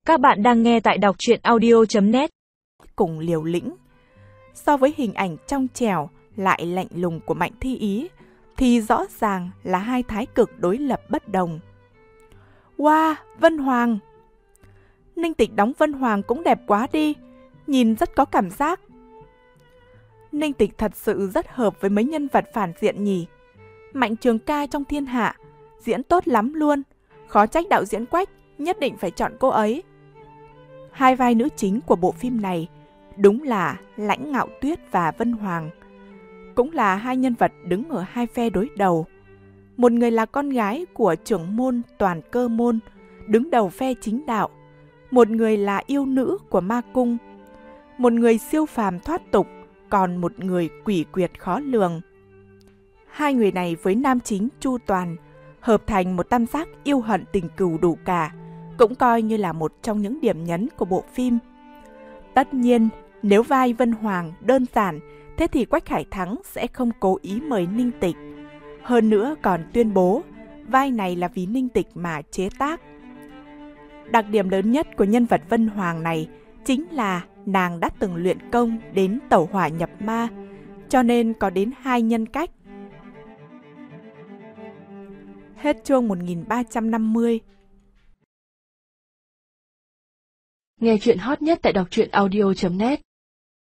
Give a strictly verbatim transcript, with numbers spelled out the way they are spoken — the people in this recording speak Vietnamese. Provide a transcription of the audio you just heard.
Các bạn đang nghe tại đọc truyện audio chấm net. Cùng liều lĩnh. So với hình ảnh trong trẻo lại lạnh lùng của Mạnh Thi Ý thì rõ ràng là hai thái cực đối lập bất đồng. Wow, Vân Hoàng! Ninh Tịch đóng Vân Hoàng cũng đẹp quá đi, nhìn rất có cảm giác. Ninh Tịch thật sự rất hợp với mấy nhân vật phản diện nhỉ. Mạnh Trường Ca trong Thiên Hạ diễn tốt lắm luôn, khó trách đạo diễn Quách nhất định phải chọn cô ấy. Hai vai nữ chính của bộ phim này đúng là Lãnh Ngạo Tuyết và Vân Hoàng, cũng là hai nhân vật đứng ở hai phe đối đầu. Một người là con gái của trưởng môn Toàn Cơ Môn, đứng đầu phe chính đạo. Một người là yêu nữ của ma cung. Một người siêu phàm thoát tục, còn một người quỷ quyệt khó lường. Hai người này với nam chính Chu Toàn hợp thành một tam giác yêu hận tình cừu đủ cả, cũng coi như là một trong những điểm nhấn của bộ phim. Tất nhiên, nếu vai Vân Hoàng đơn giản, thế thì Quách Hải Thắng sẽ không cố ý mời Ninh Tịch. Hơn nữa còn tuyên bố, vai này là vì Ninh Tịch mà chế tác. Đặc điểm lớn nhất của nhân vật Vân Hoàng này chính là nàng đã từng luyện công đến tẩu hỏa nhập ma, cho nên có đến hai nhân cách. Hết chương một nghìn ba trăm năm mươi. Nghe chuyện hot nhất tại đọc truyện audio chấm net.